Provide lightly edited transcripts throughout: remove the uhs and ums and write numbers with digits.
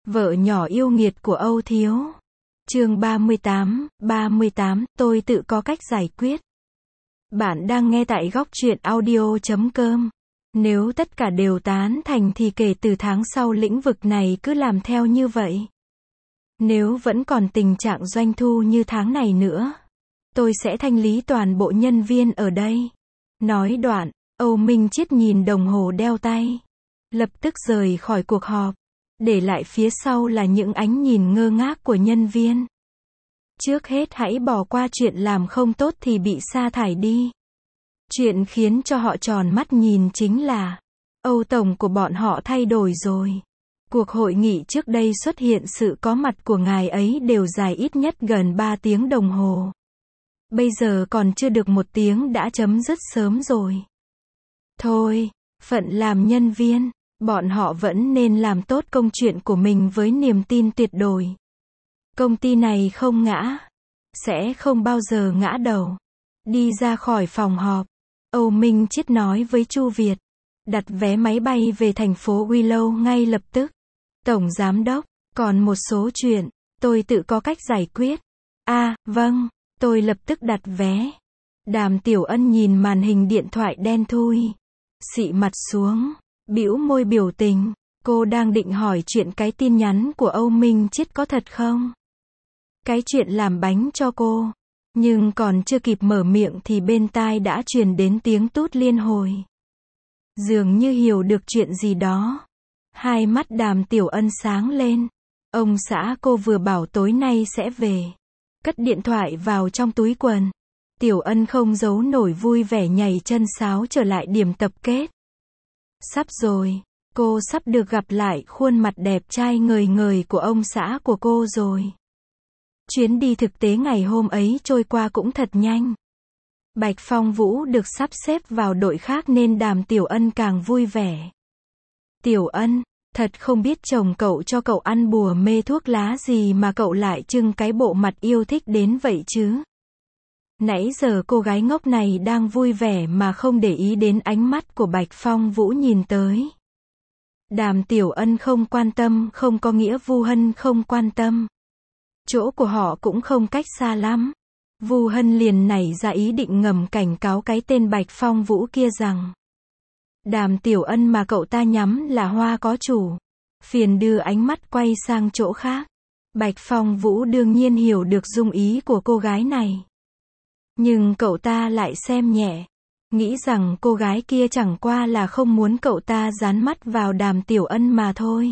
Vợ nhỏ yêu nghiệt của Âu Thiếu. Chương 38, tôi tự có cách giải quyết. Bạn đang nghe tại góc truyện audio.com. Nếu tất cả đều tán thành thì kể từ tháng sau lĩnh vực này cứ làm theo như vậy. Nếu vẫn còn tình trạng doanh thu như tháng này nữa, tôi sẽ thanh lý toàn bộ nhân viên ở đây. Nói đoạn, Âu Minh Chiết nhìn đồng hồ đeo tay, lập tức rời khỏi cuộc họp, để lại phía sau là những ánh nhìn ngơ ngác của nhân viên. Trước hết hãy bỏ qua chuyện làm không tốt thì bị sa thải đi. Chuyện khiến cho họ tròn mắt nhìn chính là Âu Tổng của bọn họ thay đổi rồi. Cuộc hội nghị trước đây xuất hiện sự có mặt của ngài ấy đều dài ít nhất gần 3 tiếng đồng hồ. Bây giờ còn chưa được 1 tiếng đã chấm dứt sớm rồi. Thôi, phận làm nhân viên, bọn họ vẫn nên làm tốt công chuyện của mình với niềm tin tuyệt đối. Công ty này không ngã, sẽ không bao giờ ngã đầu. Đi ra khỏi phòng họp, Âu Minh Chiết nói với Chu Việt, đặt vé máy bay về thành phố Willow ngay lập tức. Tổng Giám đốc, còn một số chuyện, tôi tự có cách giải quyết. Vâng, tôi lập tức đặt vé. Đàm Tiểu Ân nhìn màn hình điện thoại đen thui, xị mặt xuống, bĩu môi biểu tình. Cô đang định hỏi chuyện cái tin nhắn của Âu Minh Chiết có thật không? Cái chuyện làm bánh cho cô. Nhưng còn chưa kịp mở miệng thì bên tai đã truyền đến tiếng tút liên hồi. Dường như hiểu được chuyện gì đó. Hai mắt Đàm Tiểu Ân sáng lên. Ông xã cô vừa bảo tối nay sẽ về. Cất điện thoại vào trong túi quần. Tiểu Ân không giấu nổi vui vẻ nhảy chân sáo trở lại điểm tập kết. Sắp rồi, cô sắp được gặp lại khuôn mặt đẹp trai ngời ngời của ông xã của cô rồi. Chuyến đi thực tế ngày hôm ấy trôi qua cũng thật nhanh. Bạch Phong Vũ được sắp xếp vào đội khác nên Đàm Tiểu Ân càng vui vẻ. Tiểu Ân, thật không biết chồng cậu cho cậu ăn bùa mê thuốc lá gì mà cậu lại trưng cái bộ mặt yêu thích đến vậy chứ. Nãy giờ cô gái ngốc này đang vui vẻ mà không để ý đến ánh mắt của Bạch Phong Vũ nhìn tới. Đàm Tiểu Ân không quan tâm không có nghĩa Vu Hân không quan tâm. Chỗ của họ cũng không cách xa lắm. Vu Hân liền nảy ra ý định ngầm cảnh cáo cái tên Bạch Phong Vũ kia rằng Đàm Tiểu Ân mà cậu ta nhắm là hoa có chủ. Phiền đưa ánh mắt quay sang chỗ khác. Bạch Phong Vũ đương nhiên hiểu được dung ý của cô gái này. Nhưng cậu ta lại xem nhẹ. Nghĩ rằng cô gái kia chẳng qua là không muốn cậu ta dán mắt vào Đàm Tiểu Ân mà thôi.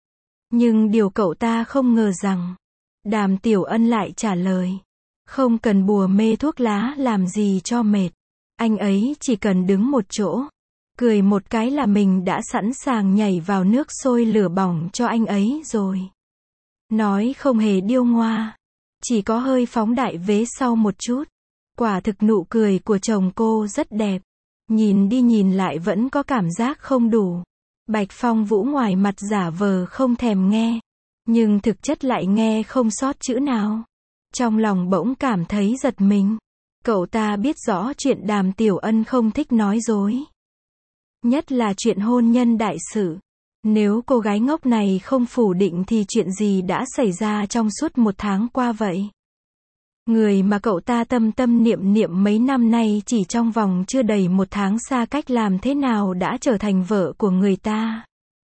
Nhưng điều cậu ta không ngờ rằng Đàm Tiểu Ân lại trả lời, không cần bùa mê thuốc lá làm gì cho mệt. Anh ấy chỉ cần đứng một chỗ, cười một cái là mình đã sẵn sàng nhảy vào nước sôi lửa bỏng cho anh ấy rồi. Nói không hề điêu ngoa, chỉ có hơi phóng đại vế sau một chút. Quả thực nụ cười của chồng cô rất đẹp. Nhìn đi nhìn lại vẫn có cảm giác không đủ. Bạch Phong Vũ ngoài mặt giả vờ không thèm nghe, nhưng thực chất lại nghe không sót chữ nào. Trong lòng bỗng cảm thấy giật mình. Cậu ta biết rõ chuyện Đàm Tiểu Ân không thích nói dối. Nhất là chuyện hôn nhân đại sự. Nếu cô gái ngốc này không phủ định thì chuyện gì đã xảy ra trong suốt 1 tháng qua vậy? Người mà cậu ta tâm tâm niệm niệm mấy năm nay chỉ trong vòng chưa đầy 1 tháng xa cách làm thế nào đã trở thành vợ của người ta.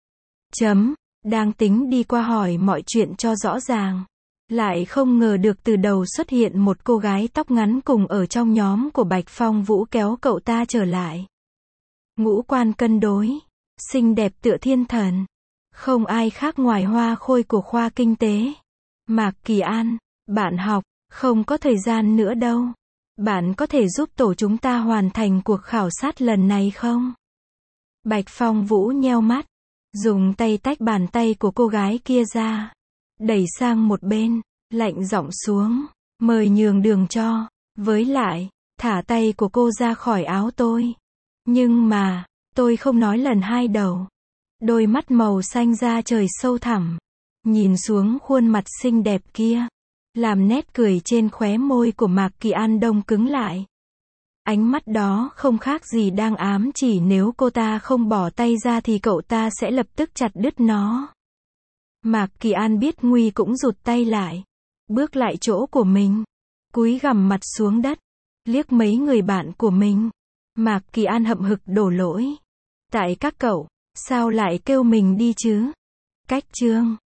Đang tính đi qua hỏi mọi chuyện cho rõ ràng. Lại không ngờ được từ đầu xuất hiện một cô gái tóc ngắn cùng ở trong nhóm của Bạch Phong Vũ kéo cậu ta trở lại. Ngũ quan cân đối, xinh đẹp tựa thiên thần. Không ai khác ngoài hoa khôi của khoa kinh tế. Mạc Kỳ An, bạn học, không có thời gian nữa đâu. Bạn có thể giúp tổ chúng ta hoàn thành cuộc khảo sát lần này không? Bạch Phong Vũ nheo mắt, dùng tay tách bàn tay của cô gái kia ra, đẩy sang một bên, lạnh giọng xuống, mời nhường đường cho, với lại, thả tay của cô ra khỏi áo tôi. Nhưng mà, tôi không nói lần hai đầu. Đôi mắt màu xanh da trời sâu thẳm, nhìn xuống khuôn mặt xinh đẹp kia, làm nét cười trên khóe môi của Mạc Kỳ An đông cứng lại. Ánh mắt đó không khác gì đang ám chỉ nếu cô ta không bỏ tay ra thì cậu ta sẽ lập tức chặt đứt nó. Mạc Kỳ An biết nguy cũng rụt tay lại. Bước lại chỗ của mình. Cúi gằm mặt xuống đất. Liếc mấy người bạn của mình. Mạc Kỳ An hậm hực đổ lỗi. Tại các cậu, sao lại kêu mình đi chứ? Cách chương